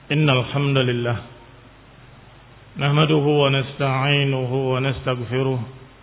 إن الحمد لله نحمده ونستعينه ونستغفره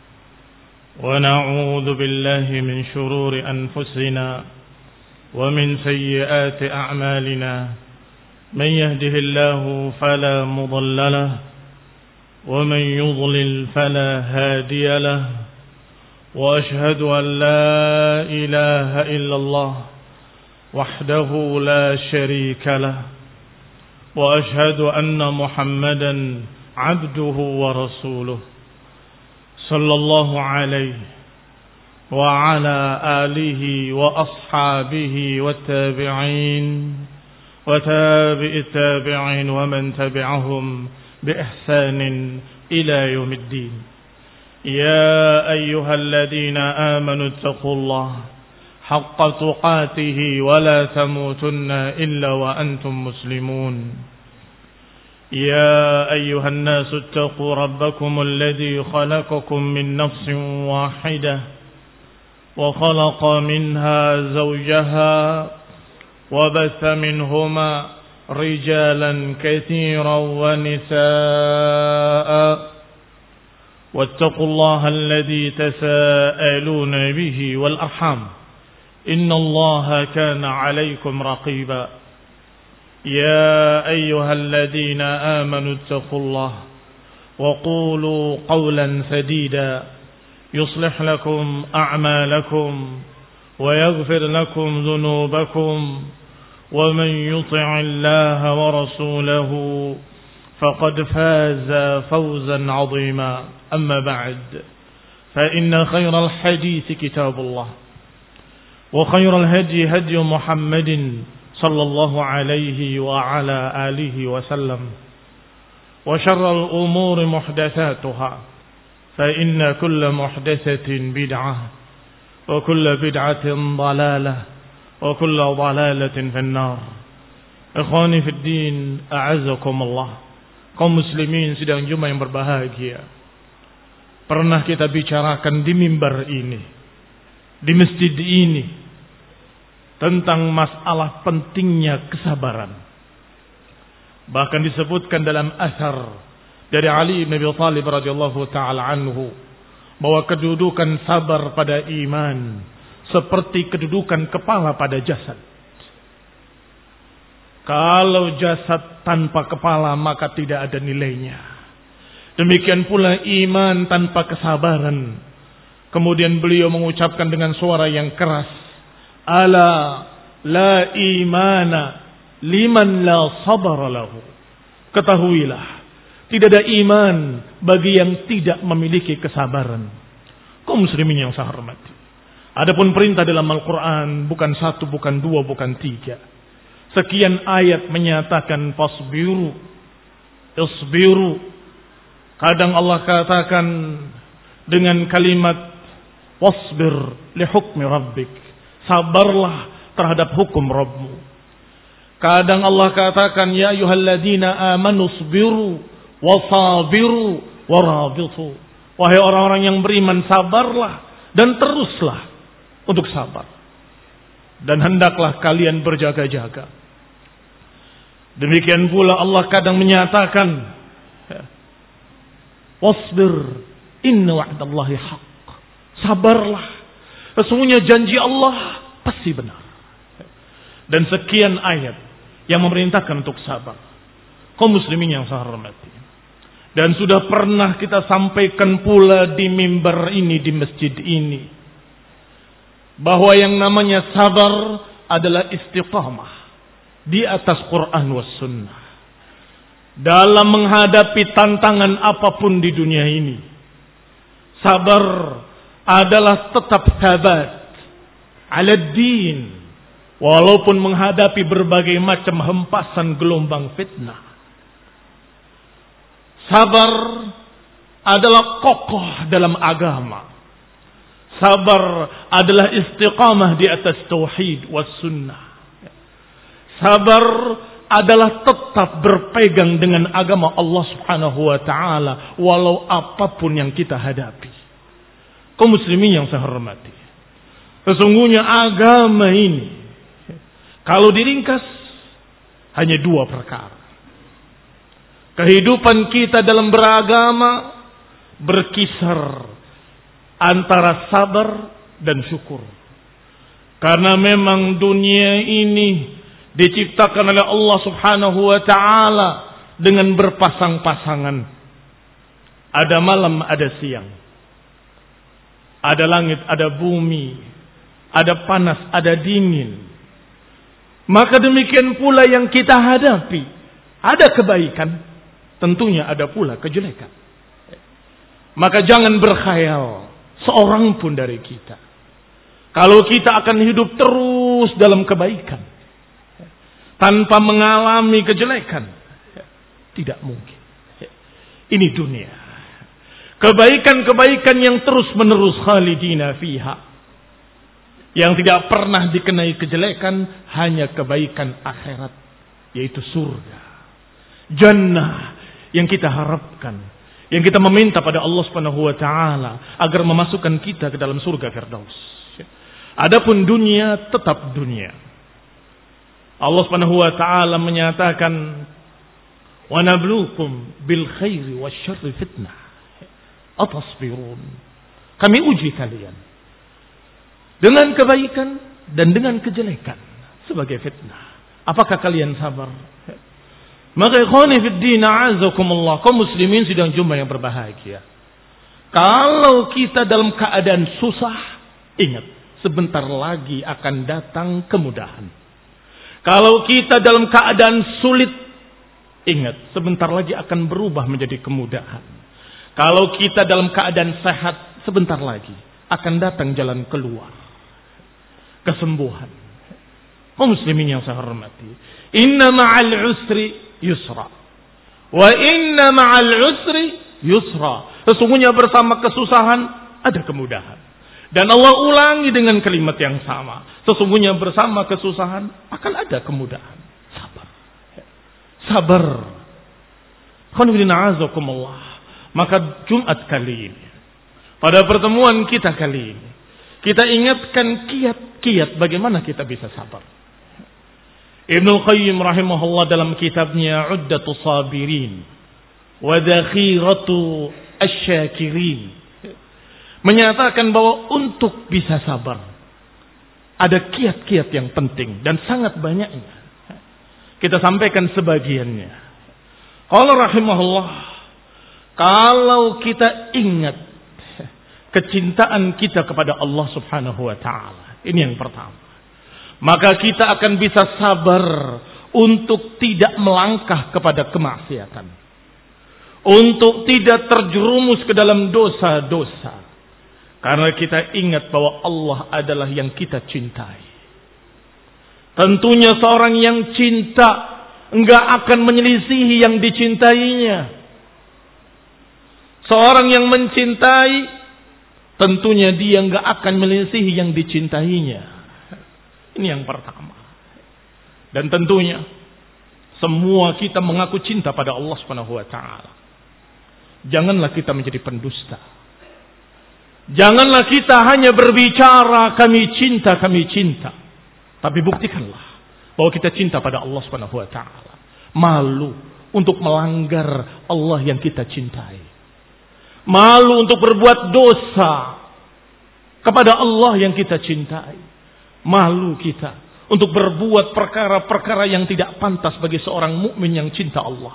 ونعوذ بالله من شرور أنفسنا ومن سيئات أعمالنا من يهده الله فلا مضل له ومن يضلل فلا هادي له وأشهد أن لا إله إلا الله وحده لا شريك له وأشهد أن محمدا عبده ورسوله صلى الله عليه وعلى آله وأصحابه والتابعين وتابع التابعين ومن تبعهم بإحسان إلى يوم الدين يا أيها الذين آمنوا اتقوا الله حق تقاته ولا تموتن إلا وأنتم مسلمون يا أيها الناس اتقوا ربكم الذي خلقكم من نفس واحدة وخلق منها زوجها وبث منهما رجالا كثيرا ونساء واتقوا الله الذي تساءلون به والأرحام إن الله كان عليكم رقيبا يا أيها الذين آمنوا اتقوا الله وقولوا قولا سديدا يصلح لكم أعمالكم ويغفر لكم ذنوبكم ومن يطع الله ورسوله فقد فاز فوزا عظيما أما بعد فإن خير الحديث كتاب الله وخير الهدي هدي محمد صلى الله عليه وعلى آله وسلم وشر الأمور محدثاتها فإن كل محدثة بدعة وكل بدعة ضلالة وكل ضلالة في النار. Ikhwani fi din, a'azzakumullah. Kaum muslimin sidang Jumat yang berbahagia. Pernah kita bicarakan di mimbar ini, di masjid ini, tentang masalah pentingnya kesabaran. Bahkan disebutkan dalam asar dari Ali bin Abi Thalib radhiyallahu taala anhu bahwa kedudukan sabar pada iman seperti kedudukan kepala pada jasad. Kalau jasad tanpa kepala maka tidak ada nilainya. Demikian pula iman tanpa kesabaran. Kemudian beliau mengucapkan dengan suara yang keras, ala la imana liman la sabara lahu. Ketahuilah, tidak ada iman bagi yang tidak memiliki kesabaran. Kaum muslimin yang saya hormati, adapun perintah dalam Al-Quran bukan satu, bukan dua, bukan tiga. Sekian ayat menyatakan fasbiru, isbiru. Kadang Allah katakan dengan kalimat wasbir li hukmi rabbik, sabarlah terhadap hukum Rabbmu. Kadang Allah katakan ya ayyuhalladzina amanu isbiru wasabiru warabitu. Wahai orang-orang yang beriman, sabarlah dan teruslah untuk sabar. Dan hendaklah kalian berjaga-jaga. Demikian pula Allah kadang menyatakan wasbir inna wa'dallahi haqq. Sabarlah, sesungguhnya janji Allah pasti benar. Dan sekian ayat yang memerintahkan untuk sabar. Kaum muslimin yang saya hormati, dan sudah pernah kita sampaikan pula di mimbar ini, di masjid ini, bahwa yang namanya sabar adalah istiqamah di atas Quran was sunnah dalam menghadapi tantangan apapun di dunia ini. Sabar adalah tetap sabat ala din, walaupun menghadapi berbagai macam hempasan gelombang fitnah. Sabar adalah kokoh dalam agama. Sabar adalah istiqamah di atas tauhid was sunnah. Sabar adalah tetap berpegang dengan agama Allah Subhanahu wa taala walau apapun yang kita hadapi. Kaum muslimin yang saya hormati, sesungguhnya agama ini kalau diringkas hanya dua perkara. Kehidupan kita dalam beragama berkisar antara sabar dan syukur. Karena memang dunia ini diciptakan oleh Allah Subhanahu wa taala dengan berpasang-pasangan. Ada malam, ada siang. Ada langit, ada bumi. Ada panas, ada dingin. Maka demikian pula yang kita hadapi. Ada kebaikan, tentunya ada pula kejelekan. Maka jangan berkhayal seorang pun dari kita, kalau kita akan hidup terus dalam kebaikan tanpa mengalami kejelekan. Tidak mungkin. Ini dunia. Kebaikan-kebaikan yang terus menerus khalidina fiha, yang tidak pernah dikenai kejelekan, hanya kebaikan akhirat, yaitu surga, jannah yang kita harapkan, yang kita meminta pada Allah Subhanahu wa taala agar memasukkan kita ke dalam surga Firdaus. Adapun dunia tetap dunia. Allah Subhanahu wa taala menyatakan, "Wa nabluukum bil khairi wasyarri fitnah. Atasbirun." Kami uji kalian dengan kebaikan dan dengan kejelekan sebagai fitnah. Apakah kalian sabar? Maka ikhwani fid din a'azakumullah, kaum muslimin sidang Jumat yang berbahagia. Kalau kita dalam keadaan susah, ingat, sebentar lagi akan datang kemudahan. Kalau kita dalam keadaan sulit, ingat, sebentar lagi akan berubah menjadi kemudahan. Kalau kita dalam keadaan sehat, sebentar lagi akan datang jalan keluar, kesembuhan. Kaum muslimin yang saya hormati, inna ma'al usri yusra, wa inna ma'al usri yusra. Sesungguhnya bersama kesusahan ada kemudahan. Dan Allah ulangi dengan kalimat yang sama. Sesungguhnya bersama kesusahan akan ada kemudahan. Sabar. Sabar. Alhamdulillah. Maka Jumat kali ini, pada pertemuan kita kali ini, kita ingatkan kiat-kiat bagaimana kita bisa sabar. Ibnu Qayyim rahimahullah dalam kitabnya Uddatus Sabirin wa Dakhiratu Asyakirin menyatakan bahwa untuk bisa sabar ada kiat-kiat yang penting dan sangat banyaknya. Kita sampaikan sebagiannya. Allah rahimahullah, kalau kita ingat kecintaan kita kepada Allah Subhanahu wa taala, ini yang pertama, maka kita akan bisa sabar untuk tidak melangkah kepada kemaksiatan, untuk tidak terjerumus ke dalam dosa-dosa, karena kita ingat bahwa Allah adalah yang kita cintai. Tentunya seorang yang cinta enggak akan menyelisihi yang dicintainya. Seorang yang mencintai, tentunya dia enggak akan menyelisihi yang dicintainya. Ini yang pertama. Dan tentunya semua kita mengaku cinta pada Allah Subhanahu wa taala. Janganlah kita menjadi pendusta. Janganlah kita hanya berbicara kami cinta, tapi buktikanlah bahwa kita cinta pada Allah Subhanahu wa taala. Malu untuk melanggar Allah yang kita cintai. Malu untuk berbuat dosa kepada Allah yang kita cintai. Malu kita untuk berbuat perkara-perkara yang tidak pantas bagi seorang mukmin yang cinta Allah.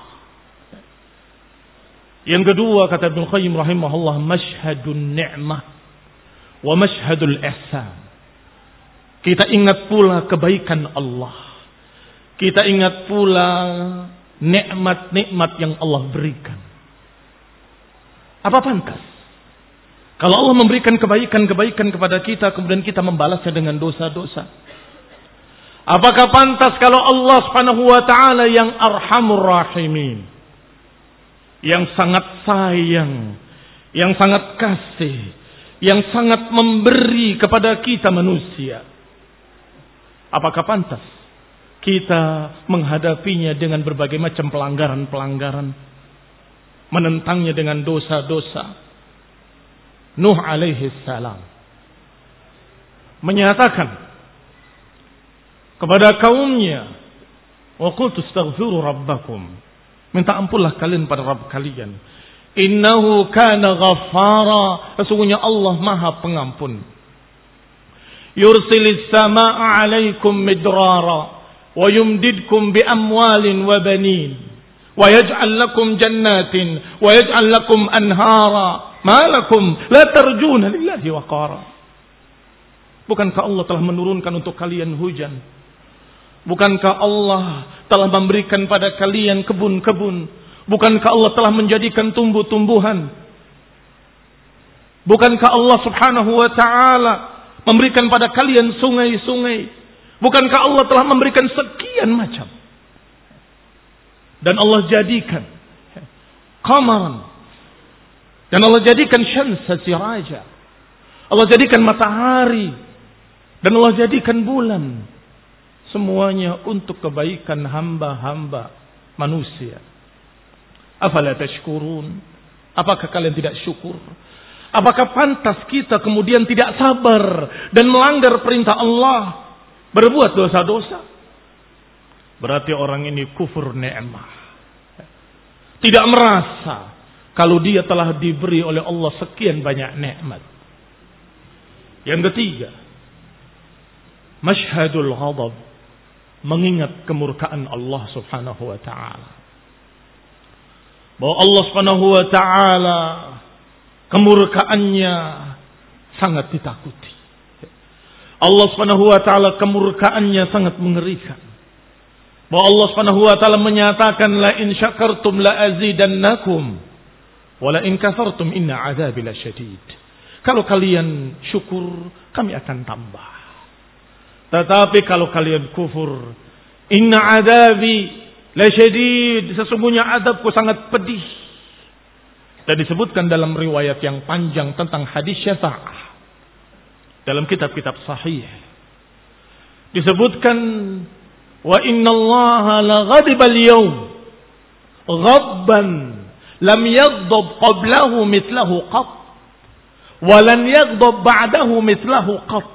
Yang kedua, kata Ibnu Qayyim rahimahullah, masyhadun ni'mah wa masyhadul ihsan. Kita ingat pula kebaikan Allah. Kita ingat pula nikmat-nikmat yang Allah berikan. Apa pantas kalau Allah memberikan kebaikan-kebaikan kepada kita, kemudian kita membalasnya dengan dosa-dosa? Apakah pantas kalau Allah Subhanahu wa taala yang Arhamur Rahimin, yang sangat sayang, yang sangat kasih, yang sangat memberi kepada kita manusia, apakah pantas kita menghadapinya dengan berbagai macam pelanggaran-pelanggaran, menentangnya dengan dosa-dosa? Nuh alaihi salam menyatakan kepada kaumnya, wa qultu astaghfiru rabbakum Minta ampunlah kalian pada Rabb kalian. Innahu kana ghaffara. Sesungguhnya Allah Maha Pengampun. Yursilis samaa'a 'alaikum midrara wa yumdidkum bi amwalin wa banin wa yaj'al lakum jannatin wa yaj'al lakum anhara. Ma lakum la tarjuna lillahi waqara. Bukankah Allah telah menurunkan untuk kalian hujan? Bukankah Allah telah memberikan pada kalian kebun-kebun? Bukankah Allah telah menjadikan tumbuh-tumbuhan? Bukankah Allah subhanahu wa ta'ala memberikan pada kalian sungai-sungai? Bukankah Allah telah memberikan sekian macam? Dan Allah jadikan qamaran. Dan Allah jadikan syamsa siraja. Allah jadikan matahari. Dan Allah jadikan bulan. Semuanya untuk kebaikan hamba-hamba manusia. Afala tashkurun? Apakah kalian tidak syukur? Apakah pantas kita kemudian tidak sabar dan melanggar perintah Allah, berbuat dosa-dosa? Berarti orang ini kufur ni'mah. Tidak merasa kalau dia telah diberi oleh Allah sekian banyak nikmat. Yang ketiga, masyhadul ghadab, mengingat kemurkaan Allah subhanahu wa ta'ala. Bahwa Allah subhanahu wa ta'ala kemurkaannya sangat ditakuti. Allah subhanahu wa ta'ala kemurkaannya sangat mengerikan. Bahwa Allah subhanahu wa ta'ala menyatakan, la in syakartum la azidannakum wa la in kafartum inna azabi lasyadid. Kalau kalian syukur, kami akan tambah. Tetapi kalau kalian kufur, inna adabi lasyadid, sesungguhnya adabku sangat pedih. Dan disebutkan dalam riwayat yang panjang tentang hadis syafa'ah dalam kitab-kitab sahih. Disebutkan, wa inna allaha la ghadiba al-yawm ghadban lam yaghdab qablahu mithlahu qat wa lan yaghdab ba'dahu mithlahu qat.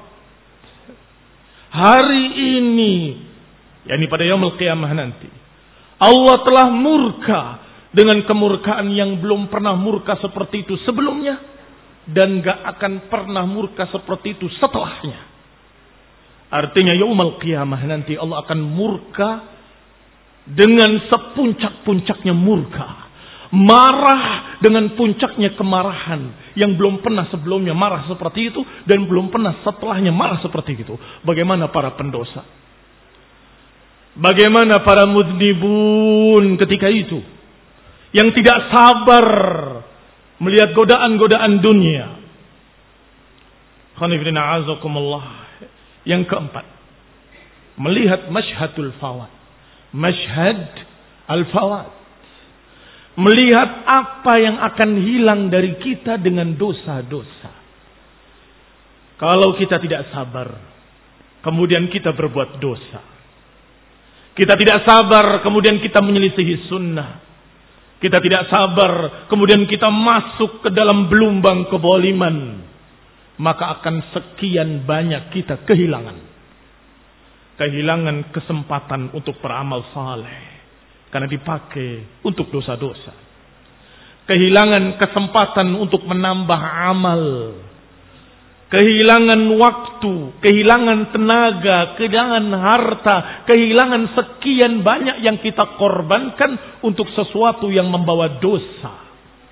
Hari ini, yakni pada yaumul qiyamah nanti, Allah telah murka dengan kemurkaan yang belum pernah murka seperti itu sebelumnya dan gak akan pernah murka seperti itu setelahnya. Artinya yaumul qiyamah nanti Allah akan murka dengan sepuncak-puncaknya murka. Marah dengan puncaknya kemarahan yang belum pernah sebelumnya marah seperti itu dan belum pernah setelahnya marah seperti itu. Bagaimana para pendosa? Bagaimana para mudnibun ketika itu? Yang tidak sabar melihat godaan-godaan dunia. Khonifidina azakumullah. Yang keempat, melihat masyhadul fawad. Masyhad al-fawad. Melihat apa yang akan hilang dari kita dengan dosa-dosa. Kalau kita tidak sabar, kemudian kita berbuat dosa. Kita tidak sabar, kemudian kita menyelisihi sunnah. Kita tidak sabar, kemudian kita masuk ke dalam belumbang keboliman. Maka akan sekian banyak kita kehilangan. Kehilangan kesempatan untuk beramal saleh. Karena dipakai untuk dosa-dosa. Kehilangan kesempatan untuk menambah amal. Kehilangan waktu, kehilangan tenaga, kehilangan harta, kehilangan sekian banyak yang kita korbankan untuk sesuatu yang membawa dosa.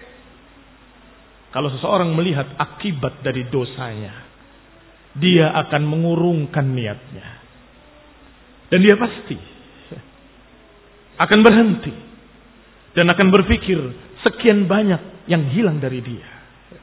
Kalau seseorang melihat akibat dari dosanya, dia akan mengurungkan niatnya. Dan dia pasti akan berhenti dan akan berpikir sekian banyak yang hilang dari dia.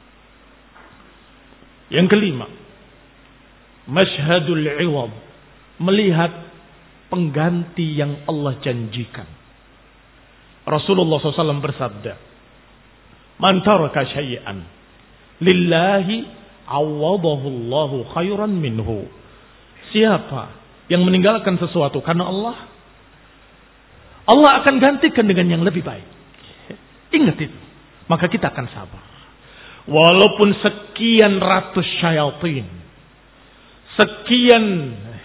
Yang kelima, masyhadul iwad, melihat pengganti yang Allah janjikan. Rasulullah SAW bersabda, man taraka syai'an lillahi awadahu Allahu khairan minhu. Siapa yang meninggalkan sesuatu karena Allah, Allah akan gantikan dengan yang lebih baik. Ingat itu. Maka kita akan sabar. Walaupun sekian ratus syaitan, sekian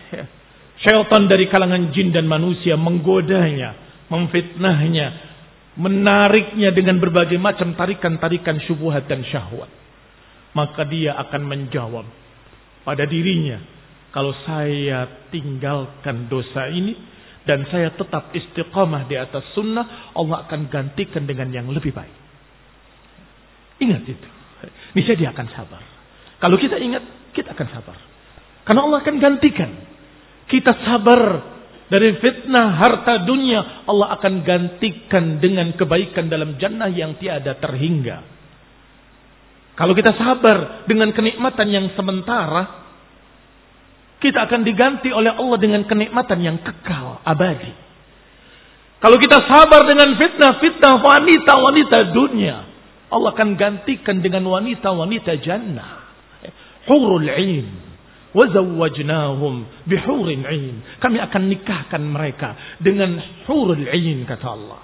syaitan dari kalangan jin dan manusia menggodanya, memfitnahnya, menariknya dengan berbagai macam tarikan-tarikan syubhat dan syahwat, maka dia akan menjawab pada dirinya, kalau saya tinggalkan dosa ini dan saya tetap istiqamah di atas sunnah, Allah akan gantikan dengan yang lebih baik. Ingat itu. Niscaya dia akan sabar. Kalau kita ingat, kita akan sabar. Karena Allah akan gantikan. Kita sabar dari fitnah harta dunia, Allah akan gantikan dengan kebaikan dalam jannah yang tiada terhingga. Kalau kita sabar dengan kenikmatan yang sementara, kita akan diganti oleh Allah dengan kenikmatan yang kekal, abadi. Kalau kita sabar dengan fitnah-fitnah wanita-wanita dunia, Allah akan gantikan dengan wanita-wanita jannah. Hurul 'ain. Wa zawwajnahum bihurin 'ain. Kami akan nikahkan mereka dengan hurul 'ain, kata Allah.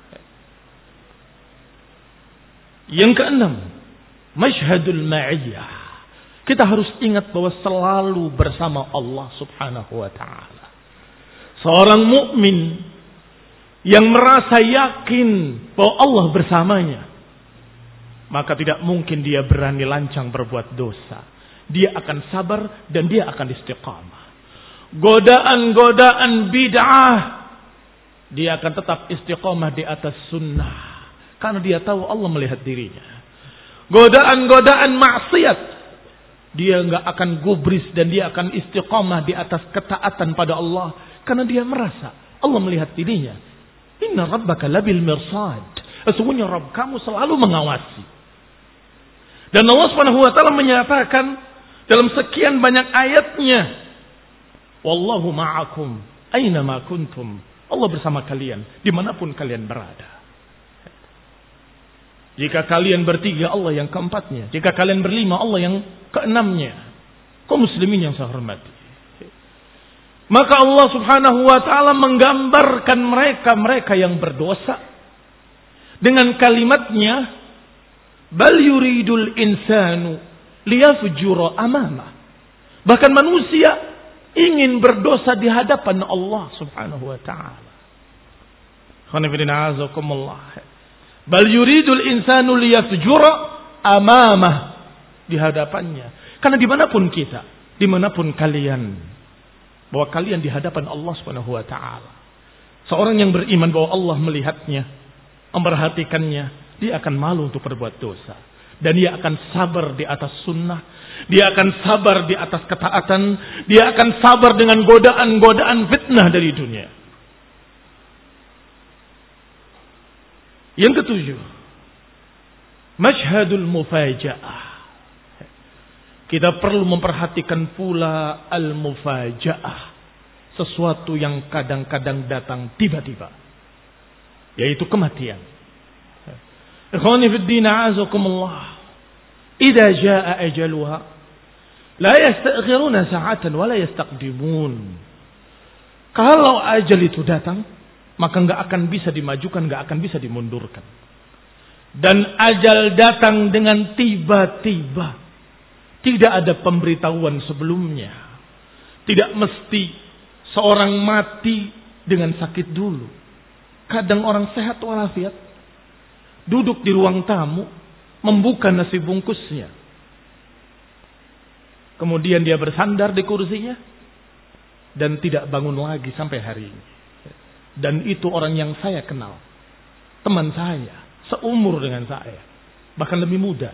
Yang keenam, masyhadul ma'iyyah. Kita harus ingat bahwa selalu bersama Allah Subhanahu wa taala. Seorang mukmin yang merasa yakin bahwa Allah bersamanya, maka tidak mungkin dia berani lancang berbuat dosa. Dia akan sabar dan dia akan istiqamah. Godaan-godaan bid'ah, dia akan tetap istiqamah di atas sunnah. Karena dia tahu Allah melihat dirinya. Godaan-godaan maksiat, dia enggak akan gubris dan dia akan istiqamah di atas ketaatan pada Allah. Karena dia merasa Allah melihat dirinya. Inna rabbaka labil mirsad. Sesungguhnya Rabb kamu selalu mengawasi. Dan Allah Subhanahu wa taala menyatakan dalam sekian banyak ayatnya, wallahu ma'akum aina ma kuntum. Allah bersama kalian dimanapun kalian berada. Jika kalian bertiga, Allah yang keempatnya. Jika kalian berlima, Allah yang keenamnya. Kaum muslimin yang saya hormati, maka Allah Subhanahu wa taala menggambarkan mereka yang berdosa dengan kalimatnya, bal yuridul insanu liyafjura amamah. Bahkan manusia ingin berdosa di hadapan Allah Subhanahu wa taala. Bal yuridul insanu liyafjura amamah, di hadapannya. Karena dimanapun kita, dimanapun kalian, bahwa kalian di hadapan Allah Subhanahu wa taala. Seorang yang beriman bahwa Allah melihatnya, memperhatikannya, dia akan malu untuk berbuat dosa. Dan dia akan sabar di atas sunnah. Dia akan sabar di atas ketaatan. Dia akan sabar dengan godaan-godaan fitnah dari dunia. Yang ketujuh, masyhadul mufaja'ah. Kita perlu memperhatikan pula al-mufaja'ah. Sesuatu yang kadang-kadang datang tiba-tiba, yaitu kematian. Ikhwani fid din, a'azakumullah. Idza jaa ajaluha la yastakhiruna sa'atan wa la yastaqdimun. Kalau ajal itu datang, maka enggak akan bisa dimajukan, enggak akan bisa dimundurkan. Dan ajal datang dengan tiba-tiba. Tidak ada pemberitahuan sebelumnya. Tidak mesti seorang mati dengan sakit dulu. Kadang orang sehat walafiat, duduk di ruang tamu, membuka nasi bungkusnya. Kemudian dia bersandar di kursinya dan tidak bangun lagi sampai hari ini. Dan itu orang yang saya kenal, teman saya, seumur dengan saya, bahkan lebih muda.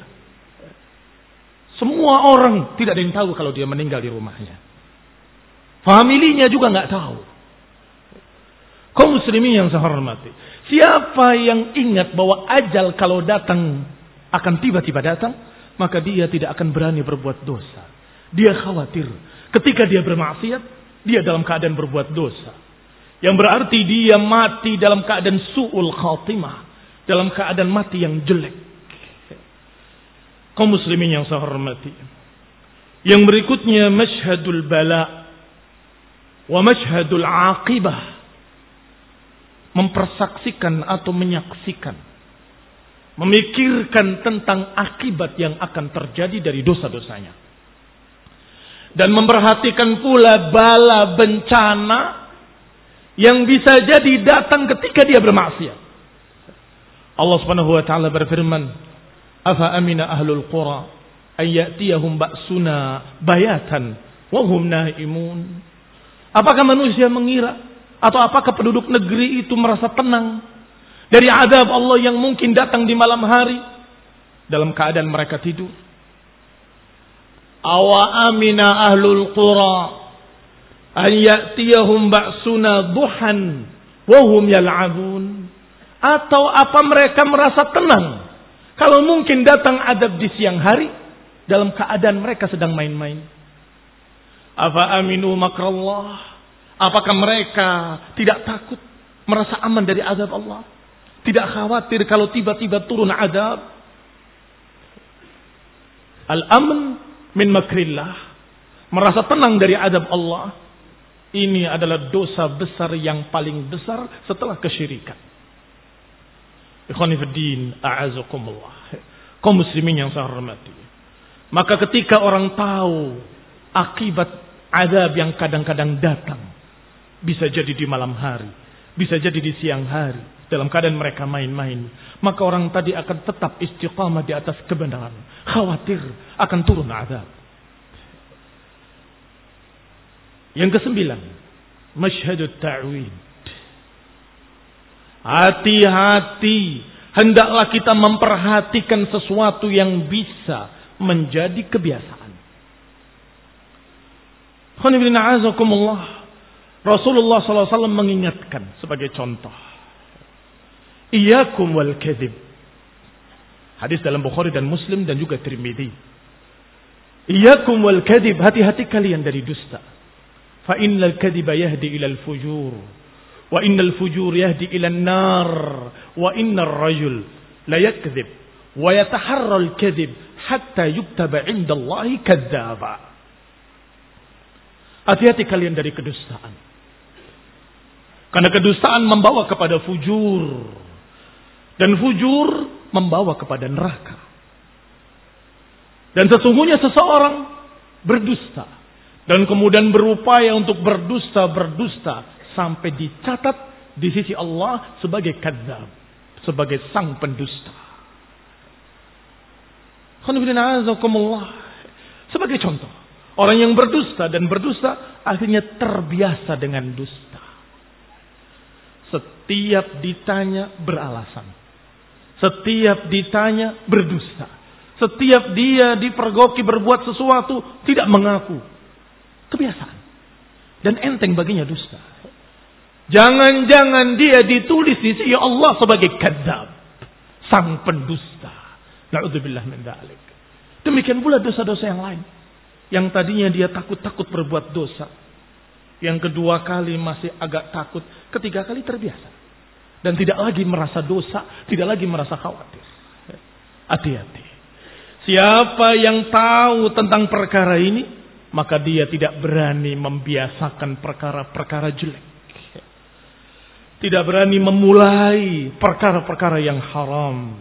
Semua orang tidak ada yang tahu kalau dia meninggal di rumahnya. Familinya juga nggak tahu. Kaum muslimin yang saya hormati, siapa yang ingat bahwa ajal kalau datang akan tiba-tiba datang, maka dia tidak akan berani berbuat dosa. Dia khawatir ketika dia bermaksiat, dia dalam keadaan berbuat dosa. Yang berarti dia mati dalam keadaan su'ul khatimah, dalam keadaan mati yang jelek. Kaum muslimin yang saya hormati, yang berikutnya masyhadul bala wa masyhadul aqibah. Mempersaksikan atau menyaksikan, memikirkan tentang akibat yang akan terjadi dari dosa-dosanya. Dan memperhatikan pula bala bencana yang bisa jadi datang ketika dia bermaksiat. Allah Subhanahu wa taala berfirman, "Afa amina ahlul qura ay ya'tiyahum ba'suna bayatan wa hum naimun." Apakah manusia mengira atau apakah penduduk negeri itu merasa tenang dari azab Allah yang mungkin datang di malam hari dalam keadaan mereka tidur? Awa amina ahlul qura an ya'tiyahum ba'suna duhan wa hum yal'abun. Atau apa mereka merasa tenang kalau mungkin datang azab di siang hari dalam keadaan mereka sedang main-main? Afa aminu makrallah? Apakah mereka tidak takut, merasa aman dari azab Allah? Tidak khawatir kalau tiba-tiba turun azab? Al-amn min makrillah, merasa tenang dari azab Allah, ini adalah dosa besar yang paling besar setelah kesyirikan. Ikhwani fiddin, a'azakumullah. Kaum muslimin yang saya hormati. Maka ketika orang tahu akibat azab yang kadang-kadang datang, bisa jadi di malam hari, bisa jadi di siang hari, dalam keadaan mereka main-main, maka orang tadi akan tetap istiqamah di atas kebenaran, khawatir akan turun azab. Yang kesembilan, masyhadut ta'wid. Hati-hati, hendaklah kita memperhatikan sesuatu yang bisa menjadi kebiasaan. Rasulullah SAW mengingatkan sebagai contoh, Iyyakum wal kadhib. Hadis dalam Bukhari dan Muslim dan juga Tirmidzi. Iyyakum wal kadhib, hati-hati kalian dari dusta. Fa innal kadhiba yahdi ilal fujur. Wa innal fujur yahdi ilan nar. Wa innar rajul la yakdzib wa yataharra al kadhib hatta yuktaba 'inda Allahi kadzdzaba. Hati-hati kalian dari kedustaan. Karena kedustaan membawa kepada fujur. Dan fujur membawa kepada neraka. Dan sesungguhnya seseorang berdusta. Dan kemudian berupaya untuk berdusta sampai dicatat di sisi Allah sebagai kadzdzab, sebagai sang pendusta. Sebagai contoh, orang yang berdusta dan berdusta akhirnya terbiasa dengan dusta. Setiap ditanya beralasan, setiap ditanya berdusta, setiap dia dipergoki berbuat sesuatu tidak mengaku. Kebiasaan dan enteng baginya dusta. Jangan-jangan dia ditulis di sisi Allah sebagai kadzdzab, sang pendusta. Na'udzubillah min dzalik. Demikian pula dosa-dosa yang lain. Yang tadinya dia takut-takut berbuat dosa. Yang kedua kali masih agak takut. Ketiga kali terbiasa. Dan tidak lagi merasa dosa. Tidak lagi merasa khawatir. Hati-hati. Siapa yang tahu tentang perkara ini, maka dia tidak berani membiasakan perkara-perkara jelek. Tidak berani memulai perkara-perkara yang haram.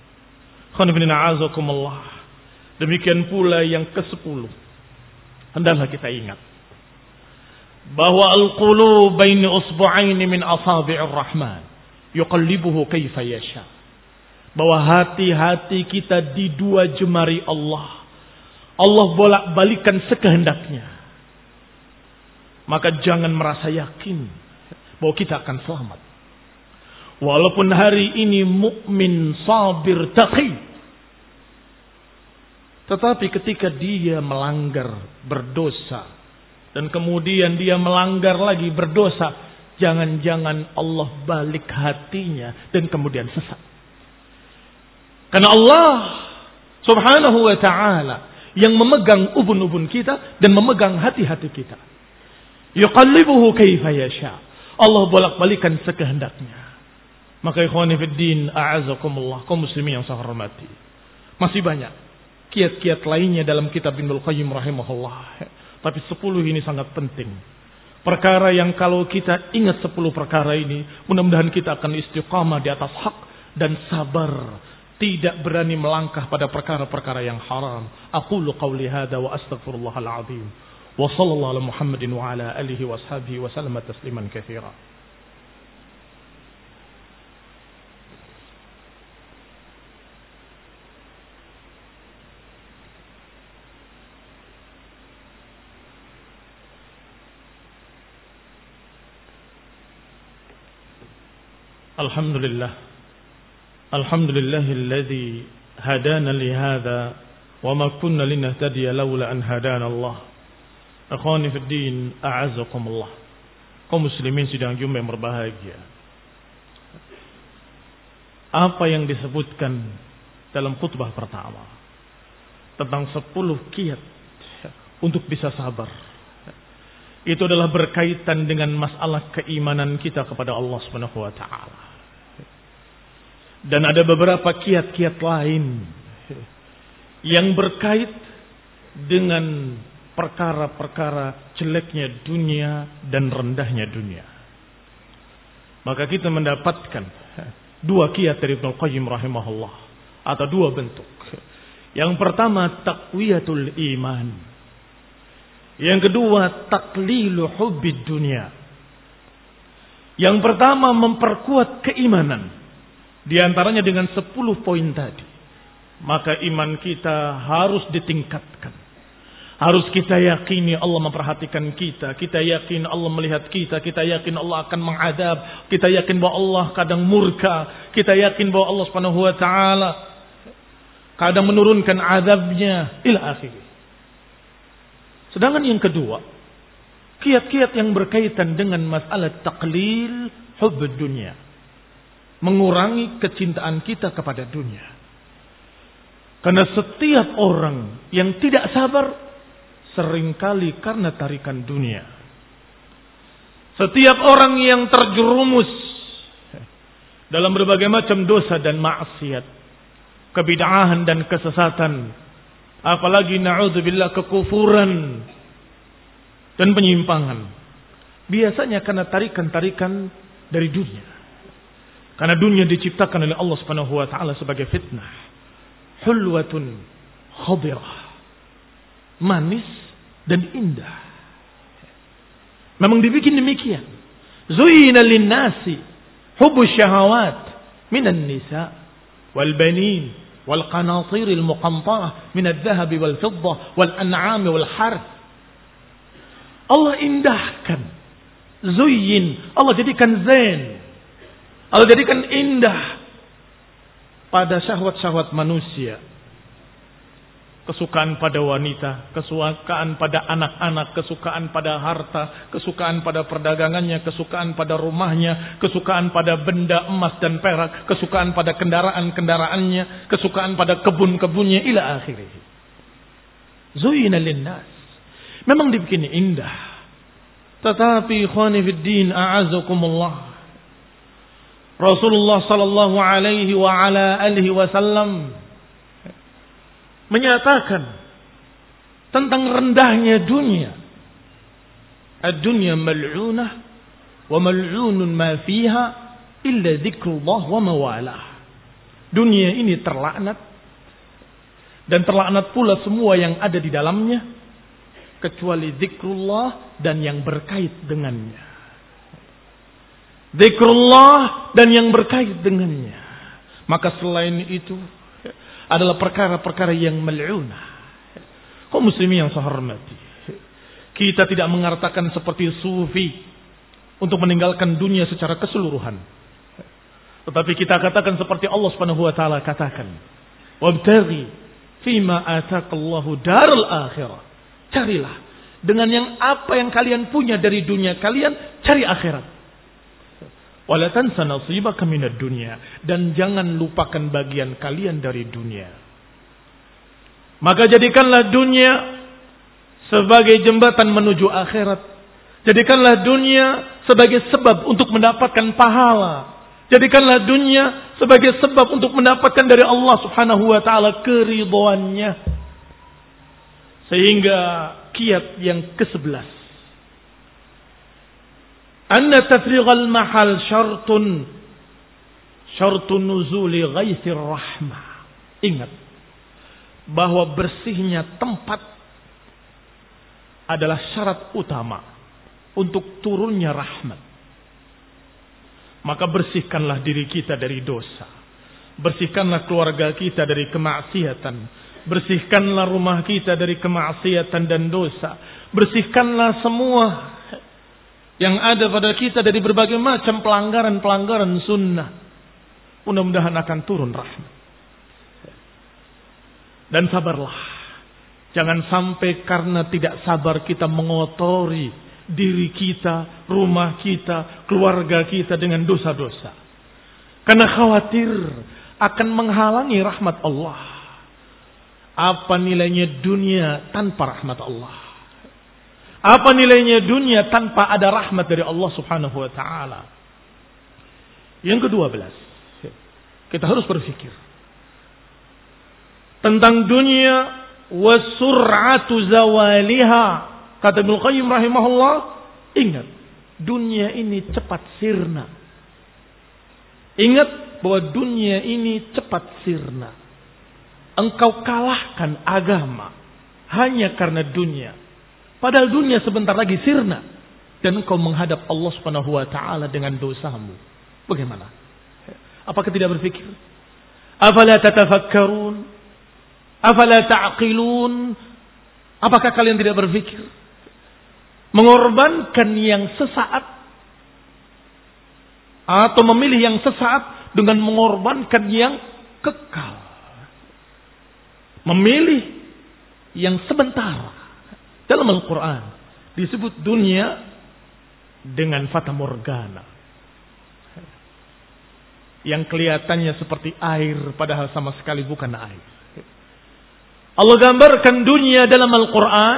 Demikian pula yang ke-10. Hendaklah kita ingat bahwa al-qulub baini usbu'aini min asabi'ir rahman yuqallibuhu kaifa yasha. Bahwa hati-hati kita di dua jemari Allah. Allah bolak-balikan sekehendaknya. Maka jangan merasa yakin bahwa kita akan selamat. Walaupun hari ini mukmin, sabir, taqi, tetapi ketika dia melanggar, berdosa, dan kemudian dia melanggar lagi, berdosa, jangan-jangan Allah balik hatinya dan kemudian sesat. Karena Allah Subhanahu wa ta'ala yang memegang ubun-ubun kita dan memegang hati-hati kita. Yuqallibuhu kaifa yasha. Allah bolak-balikan sekehendaknya. Maka ikhwani fiddin, a'azakumullah, kaum muslimin yang saya hormati. Masih banyak kiat-kiat lainnya dalam kitab Ibnul Qayyim rahimahullah. Tapi 10 ini sangat penting. Perkara yang kalau kita ingat 10 perkara ini, mudah-mudahan kita akan istiqamah di atas hak dan sabar. Tidak berani melangkah pada perkara-perkara yang haram. Aqulu qawli hadha wa astaghfirullahal azim. Wa sallallahu ala Muhammadin wa ala alihi wa ashabihi wa sallama tasliman katsira. Alhamdulillah. Alhamdulillahilladzi hadana li hadza wa ma kunna linahtadiya laula an hadana Allah. Akhwani fid din, a'azzakumullah. Kaum muslimin sidang Jumat yang berbahagia. Apa yang disebutkan dalam khutbah pertama tentang 10 kiat untuk bisa sabar, itu adalah berkaitan dengan masalah keimanan kita kepada Allah Subhanahu wa taala. Dan ada beberapa kiat-kiat lain yang berkait dengan perkara-perkara jeleknya dunia dan rendahnya dunia. Maka kita mendapatkan 2 kiat dari Ibnu Qayyim rahimahullah, atau 2 bentuk. Yang pertama taqwiyatul iman. Yang kedua taqlilu hubbid dunia. Yang pertama memperkuat keimanan, di antaranya dengan 10 poin tadi. Maka iman kita harus ditingkatkan. Harus kita yakini Allah memperhatikan kita. Kita yakin Allah melihat kita. Kita yakin Allah akan mengadab. Kita yakin bahwa Allah kadang murka. Kita yakin bahwa Allah Subhanahu wa taala kadang menurunkan azabnya ila akhirih. Sedangkan yang kedua, kiat-kiat yang berkaitan dengan masalah taqlil hubbud dunia. Mengurangi kecintaan kita kepada dunia. Karena setiap orang yang tidak sabar seringkali karena tarikan dunia. Setiap orang yang terjerumus dalam berbagai macam dosa dan maksiat, kebid'ahan dan kesesatan, apalagi na'udzubillah kekufuran dan penyimpangan, biasanya karena tarikan-tarikan dari dunia. Karena dunia diciptakan oleh Allah Subhanahu wa taala sebagai fitnah. Hulwatun khadirah. Manis dan indah. Memang dibikin demikian. Zuyina lin-nasi hubbus syahawat minan nisa wal banin wal qanatiril muqantarah minadh dhahabi wal fiddah wal an'ami wal harth. Allah indahkan. Zuyyin, Allah jadikan zain. Allah jadikan indah pada syahwat-syahwat manusia. Kesukaan pada wanita, kesukaan pada anak-anak, kesukaan pada harta, kesukaan pada perdagangannya, kesukaan pada rumahnya, kesukaan pada benda emas dan perak, kesukaan pada kendaraan-kendaraannya, kesukaan pada kebun-kebunnya ila akhirih. Zuyina linnas. Memang dibikin indah. Tetapi ikhwani fid din, a'azakumullah, Rasulullah sallallahu alaihi wa ala alihi wasallam menyatakan tentang rendahnya dunia. Ad-dunya mal'unah wa mal'unun ma fiha illa dzikrullah wa mawalah. Dunia ini terlaknat dan terlaknat pula semua yang ada di dalamnya kecuali zikrullah dan yang berkait dengannya. Zikrullah dan yang berkait dengannya. Maka selain itu adalah perkara-perkara yang mal'unah. Kaum muslimin yang saya hormati, kita tidak mengatakan seperti sufi untuk meninggalkan dunia secara keseluruhan. Tetapi kita katakan seperti Allah Subhanahu wa taala katakan, "Wabtaghi fima ataqallahu darul akhirah." Carilah dengan yang apa yang kalian punya dari dunia kalian, cari akhirat. Wala tansa nasibaka minad dunya, dan jangan lupakan bagian kalian dari dunia. Maka jadikanlah dunia sebagai jembatan menuju akhirat. Jadikanlah dunia sebagai sebab untuk mendapatkan pahala. Jadikanlah dunia sebagai sebab untuk mendapatkan dari Allah Subhanahu wa taala keridhaannya. Sehingga kiat yang ke-11, anna tafrighal mahal syartun nuzuli ghaithir rahmah. Ingat bahwa bersihnya tempat adalah syarat utama untuk turunnya rahmat. Maka bersihkanlah diri kita dari dosa. Bersihkanlah keluarga kita dari kemaksiatan. Bersihkanlah rumah kita dari kemaksiatan dan dosa. Bersihkanlah semua yang ada pada kita dari berbagai macam pelanggaran-pelanggaran sunnah. Mudah-mudahan akan turun rahmat. Dan sabarlah. Jangan sampai karena tidak sabar kita mengotori diri kita, rumah kita, keluarga kita dengan dosa-dosa. Karena khawatir akan menghalangi rahmat Allah. Apa nilainya dunia tanpa rahmat Allah? Apa nilainya dunia tanpa ada rahmat dari Allah Subhanahu wa taala? Yang ke-12, kita harus berpikir tentang dunia wa sur'atu zawaliha. Kata Ibnu Qayyim rahimahullah, ingat, dunia ini cepat sirna. Ingat bahwa dunia ini cepat sirna. Engkau kalahkan agama hanya karena dunia. Padahal dunia sebentar lagi sirna. Dan engkau menghadap Allah Subhanahu wa taala dengan dosamu. Bagaimana? Apakah tidak berpikir? Afala tatafakkarun? Afala ta'qilun? Apakah kalian tidak berpikir? Mengorbankan yang sesaat atau memilih yang sesaat dengan mengorbankan yang kekal. Memilih yang sebentar. Dalam Al-Quran disebut dunia dengan fata morgana. Yang kelihatannya seperti air padahal sama sekali bukan air. Allah gambarkan dunia dalam Al-Quran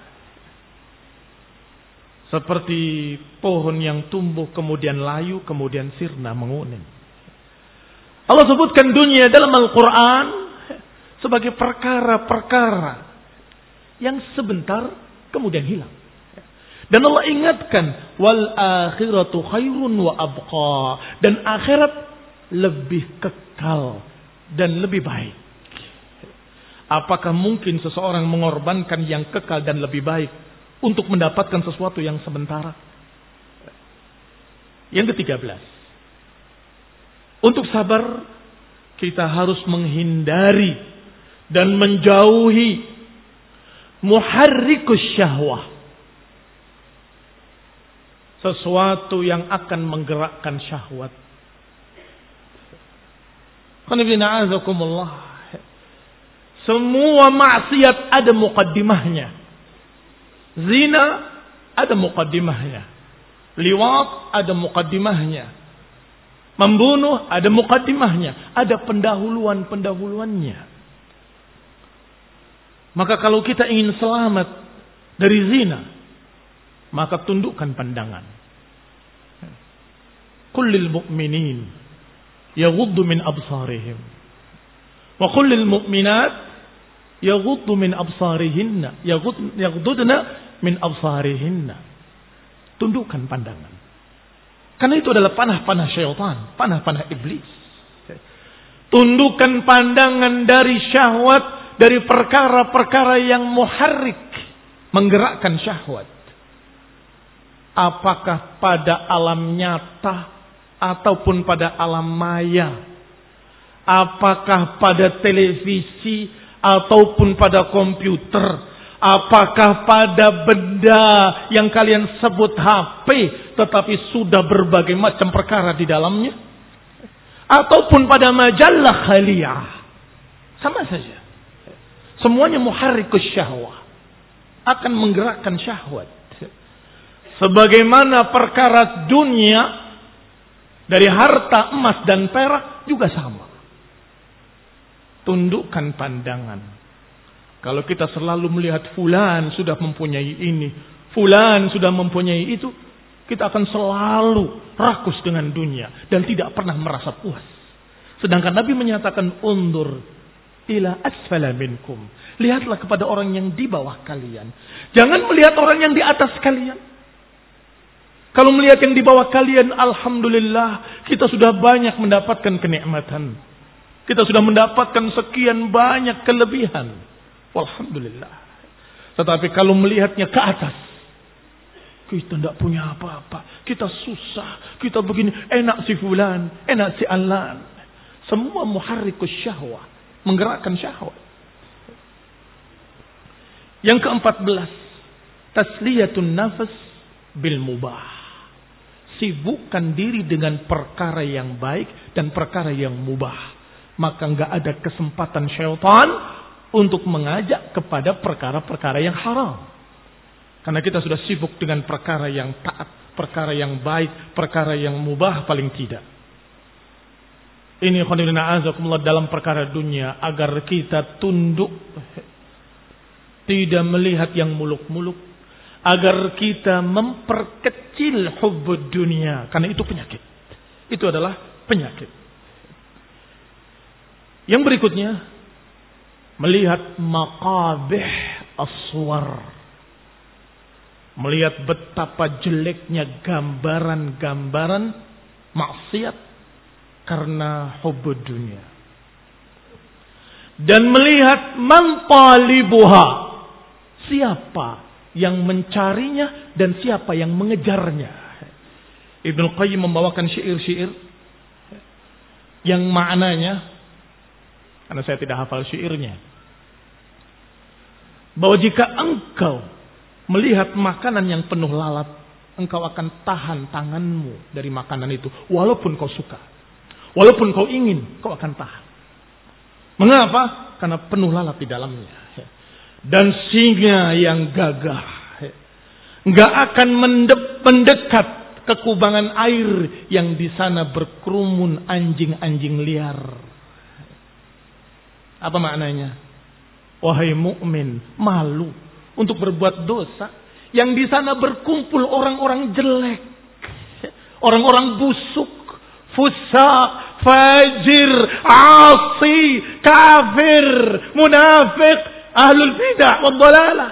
seperti pohon yang tumbuh kemudian layu kemudian sirna menguning. Allah sebutkan dunia dalam Al-Quran sebagai perkara-perkara yang sebentar kemudian hilang. Dan Allah ingatkan wal akhiratu khairun wa abqa, dan akhirat lebih kekal dan lebih baik. Apakah mungkin seseorang mengorbankan yang kekal dan lebih baik untuk mendapatkan sesuatu yang sementara? Yang ke-13, untuk sabar kita harus menghindari dan menjauhi muharrikus syahwah, sesuatu yang akan menggerakkan syahwat. Semua maksiat ada muqaddimahnya. Zina ada muqaddimahnya. Liwat ada muqaddimahnya. Membunuh ada muqaddimahnya. Ada pendahuluan-pendahuluannya. Maka kalau kita ingin selamat dari zina, maka tundukkan pandangan. Kullil mu'minin yaghuddu min absarihim wa kullil mu'minat yaghuddu min absarihinna yaghudduna min absarihinna. Tundukkan pandangan. Karena itu adalah panah-panah syaitan, panah-panah iblis. Tundukkan pandangan dari syahwat, dari perkara-perkara yang muharrik, menggerakkan syahwat. Apakah pada alam nyata ataupun pada alam maya? Apakah pada televisi ataupun pada komputer? Apakah pada benda yang kalian sebut HP tetapi sudah berbagai macam perkara di dalamnya? Ataupun pada majalah khaliyah? Sama saja. Semuanya muharrikus syahwah, akan menggerakkan syahwat. Sebagaimana perkara dunia dari harta emas dan perak juga sama. Tundukkan pandangan. Kalau kita selalu melihat fulan sudah mempunyai ini, fulan sudah mempunyai itu, kita akan selalu rakus dengan dunia dan tidak pernah merasa puas. Sedangkan Nabi menyatakan undur ila asfala minkum. Lihatlah kepada orang yang di bawah kalian. Jangan melihat orang yang di atas kalian. Kalau melihat yang di bawah kalian, alhamdulillah, kita sudah banyak mendapatkan kenikmatan. Kita sudah mendapatkan sekian banyak kelebihan. Alhamdulillah. Tetapi kalau melihatnya ke atas, kita tidak punya apa-apa. Kita susah. Kita begini. Enak si fulan. Enak si alan. Semua muharrikus syahwah. Menggerakkan syahwat. Yang ke-14. Tasliyatun nafas bil mubah. sibukkan diri dengan perkara yang baik dan perkara yang mubah. Maka nggak ada kesempatan syaitan untuk mengajak kepada perkara-perkara yang haram. Karena kita sudah sibuk dengan perkara yang taat, perkara yang baik, perkara yang mubah paling tidak. Ini khonirina azakumullah dalam perkara dunia agar kita tunduk, tidak melihat yang muluk-muluk, agar kita memperkecil hubbud dunia, karena itu penyakit. Itu adalah penyakit. Yang berikutnya, melihat maqabih as-suwar. Melihat betapa jeleknya gambaran-gambaran maksiat karena hubbud dunia. Dan melihat man talibuha. Siapa yang mencarinya dan siapa yang mengejarnya. Ibnu Qayyim membawakan syair-syair yang maknanya, karena saya tidak hafal syairnya, bahwa jika engkau melihat makanan yang penuh lalat, engkau akan tahan tanganmu dari makanan itu. Walaupun kau suka, walaupun kau ingin, kau akan tahan. Mengapa? Karena penuh lalat di dalamnya. Dan singa yang gagah nggak akan mendekat ke kubangan air yang di sana berkerumun anjing-anjing liar. Apa maknanya? Wahai mukmin, malu untuk berbuat dosa yang di sana berkumpul orang-orang jelek, orang-orang busuk, fusak, fajir, asi, kafir, munafik, ahlul bidah wad dhalalah.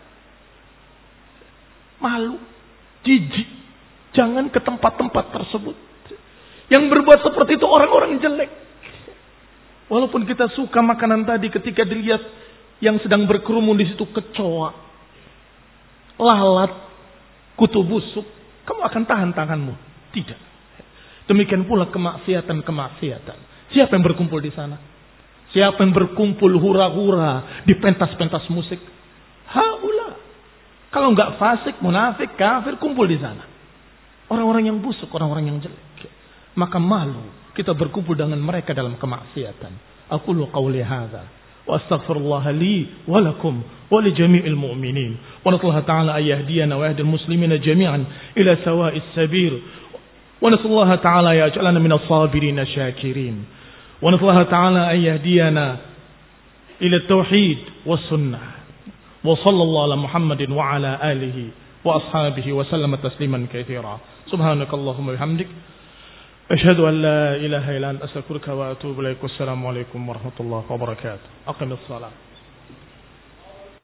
Malu, jijik. Jangan ke tempat-tempat tersebut. Yang berbuat seperti itu orang-orang jelek. Walaupun kita suka makanan tadi, ketika dilihat yang sedang berkerumun di situ kecoa, lalat, kutu busuk, kamu akan tahan tanganmu? Tidak. Demikian pula kemaksiatan-kemaksiatan. Siapa yang berkumpul di sana? Siapa yang berkumpul hura-hura di pentas-pentas musik? Haula. Kalau enggak fasik, munafik, kafir kumpul di sana. Orang-orang yang busuk, orang-orang yang jelek. Maka malu kita berkumpul dengan mereka dalam kemaksiatan. Aqulu qawli hadza wa astaghfirullah li wa lakum wa li jami'il mu'minin. Wa nasallahu ta'ala ay yahdiyana wa yahdil muslimina jami'an ila sawa'is sabil. Wa nasallahu ta'ala yaj'alana minas sabirin syakirin. Wa nasallahu ta'ala ay yahdiyana ila tauhid was sunnah. Wa sallallahu ala Muhammadin wa ala alihi wa ashabihi wa sallama tasliman katsira. Subhanakallahumma bihamdik أشهد أن لا إله إلا أنت أستغفرك وأتوب إليك والسلام عليكم ورحمة الله وبركاته أقم الصلاة